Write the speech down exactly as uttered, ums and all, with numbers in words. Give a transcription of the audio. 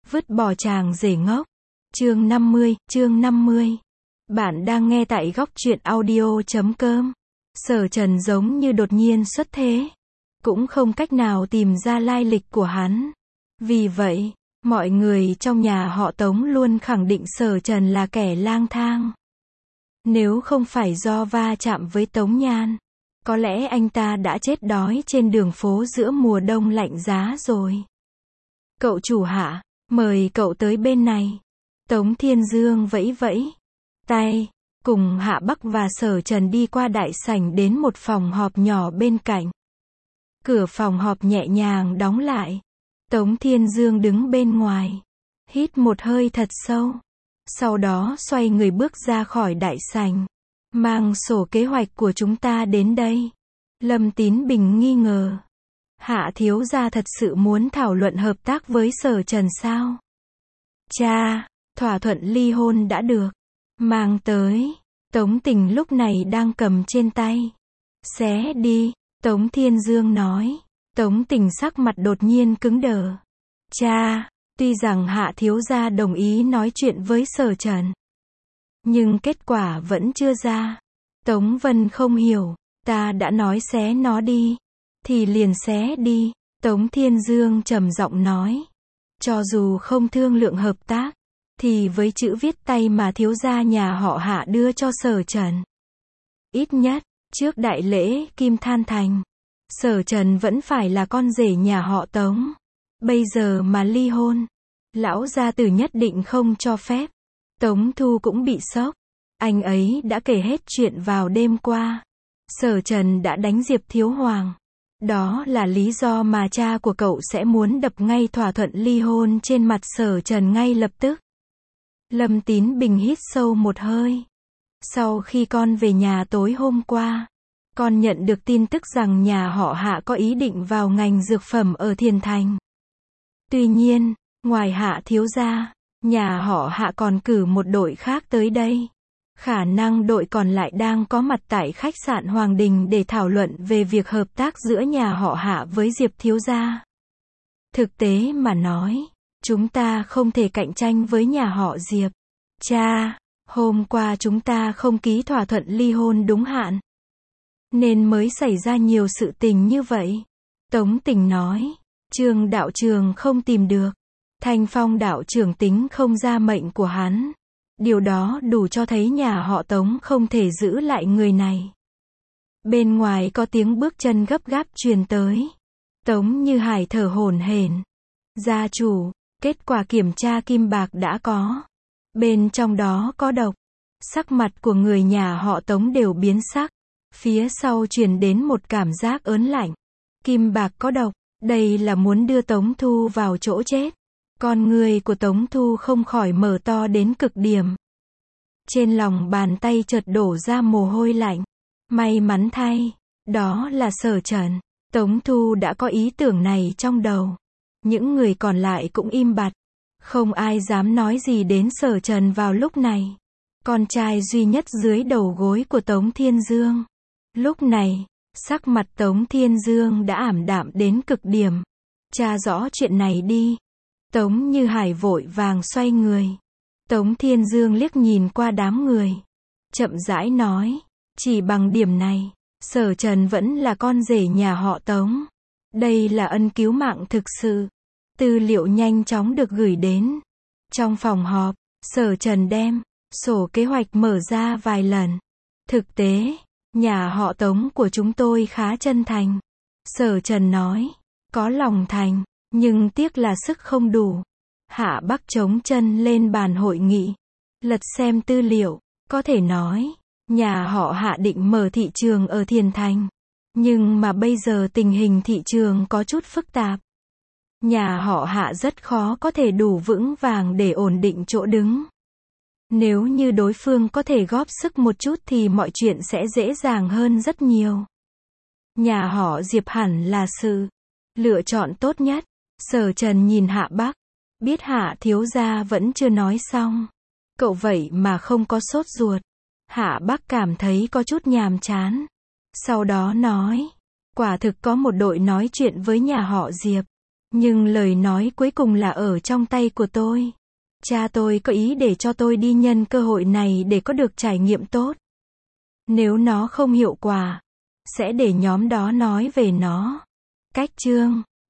Vứt bỏ chàng rể ngốc. Chương năm mươi, chương năm mươi. Bạn đang nghe tại góc truyện audio chấm com. Sở Trần giống như đột nhiên xuất thế. Cũng không cách nào tìm ra lai lịch của hắn. Vì vậy, mọi người trong nhà họ Tống luôn khẳng định Sở Trần là kẻ lang thang. Nếu không phải do va chạm với Tống Nhan, có lẽ anh ta đã chết đói trên đường phố giữa mùa đông lạnh giá rồi. Cậu chủ Hạ, mời cậu tới bên này. Tống Thiên Dương vẫy vẫy tay, cùng Hạ Bắc và Sở Trần đi qua đại sảnh đến một phòng họp nhỏ bên cạnh. Cửa phòng họp nhẹ nhàng đóng lại. Tống Thiên Dương đứng bên ngoài, hít một hơi thật sâu. Sau đó xoay người bước ra khỏi đại sảnh, mang sổ kế hoạch của chúng ta đến đây. Lâm Tín Bình nghi ngờ. Hạ thiếu gia thật sự muốn thảo luận hợp tác với Sở Trần sao? Cha, thỏa thuận ly hôn đã được. Mang tới. Tống Tình lúc này đang cầm trên tay. Xé đi, Tống Thiên Dương nói. Tống Tình sắc mặt đột nhiên cứng đờ. Cha, tuy rằng Hạ thiếu gia đồng ý nói chuyện với Sở Trần, nhưng kết quả vẫn chưa ra. Tống Vân không hiểu. Ta đã nói xé nó đi, thì liền xé đi. Tống Thiên Dương trầm giọng nói. Cho dù không thương lượng hợp tác, thì với chữ viết tay mà thiếu gia nhà họ Hạ đưa cho Sở Trần, ít nhất, trước đại lễ Kim Than Thành, Sở Trần vẫn phải là con rể nhà họ Tống. Bây giờ mà ly hôn, lão gia tử nhất định không cho phép. Tống Thu cũng bị sốc. Anh ấy đã kể hết chuyện vào đêm qua. Sở Trần đã đánh Diệp Thiếu Hoàng. Đó là lý do mà cha của cậu sẽ muốn đập ngay thỏa thuận ly hôn trên mặt Sở Trần ngay lập tức. Lâm Tín Bình hít sâu một hơi. Sau khi con về nhà tối hôm qua, con nhận được tin tức rằng nhà họ Hạ có ý định vào ngành dược phẩm ở Thiền Thành. Tuy nhiên, ngoài Hạ thiếu gia, nhà họ Hạ còn cử một đội khác tới đây. Khả năng đội còn lại đang có mặt tại khách sạn Hoàng Đình để thảo luận về việc hợp tác giữa nhà họ Hạ với Diệp thiếu gia. Thực tế mà nói, chúng ta không thể cạnh tranh với nhà họ Diệp. Cha, hôm qua chúng ta không ký thỏa thuận ly hôn đúng hạn, nên mới xảy ra nhiều sự tình như vậy. Tống Tình nói. Trương đạo trường không tìm được. Thanh Phong đạo trưởng tính không ra mệnh của hắn. Điều đó đủ cho thấy nhà họ Tống không thể giữ lại người này. Bên ngoài có tiếng bước chân gấp gáp truyền tới. Tống Như Hải thở hổn hển. Gia chủ, kết quả kiểm tra kim bạc đã có. Bên trong đó có độc. Sắc mặt của người nhà họ Tống đều biến sắc. Phía sau truyền đến một cảm giác ớn lạnh. Kim bạc có độc, đây là muốn đưa Tống Thu vào chỗ chết. Con người của Tống Thu không khỏi mở to đến cực điểm. Trên lòng bàn tay chợt đổ ra mồ hôi lạnh. May mắn thay, đó là Sở Trần. Tống Thu đã có ý tưởng này trong đầu. Những người còn lại cũng im bặt. Không ai dám nói gì đến Sở Trần vào lúc này. Con trai duy nhất dưới đầu gối của Tống Thiên Dương. Lúc này, sắc mặt Tống Thiên Dương đã ảm đạm đến cực điểm. Tra rõ chuyện này đi. Tống Như Hải vội vàng xoay người. Tống Thiên Dương liếc nhìn qua đám người. Chậm rãi nói. Chỉ bằng điểm này, Sở Trần vẫn là con rể nhà họ Tống. Đây là ân cứu mạng thực sự. Tư liệu nhanh chóng được gửi đến. Trong phòng họp, Sở Trần đem sổ kế hoạch mở ra vài lần. Thực tế, nhà họ Tống của chúng tôi khá chân thành. Sở Trần nói. Có lòng thành, nhưng tiếc là sức không đủ. Hạ Bắc chống chân lên bàn hội nghị. Lật xem tư liệu, có thể nói, nhà họ Hạ định mở thị trường ở Thiền Thành. Nhưng mà bây giờ tình hình thị trường có chút phức tạp. Nhà họ Hạ rất khó có thể đủ vững vàng để ổn định chỗ đứng. Nếu như đối phương có thể góp sức một chút thì mọi chuyện sẽ dễ dàng hơn rất nhiều. Nhà họ Diệp hẳn là sự lựa chọn tốt nhất. Sở Trần nhìn Hạ Bắc. Biết Hạ thiếu gia vẫn chưa nói xong. Cậu vậy mà không có sốt ruột. Hạ Bắc cảm thấy có chút nhàm chán. Sau đó nói. Quả thực có một đội nói chuyện với nhà họ Diệp. Nhưng lời nói cuối cùng là ở trong tay của tôi. Cha tôi có ý để cho tôi đi nhân cơ hội này để có được trải nghiệm tốt. Nếu nó không hiệu quả, sẽ để nhóm đó nói về nó. Cách chương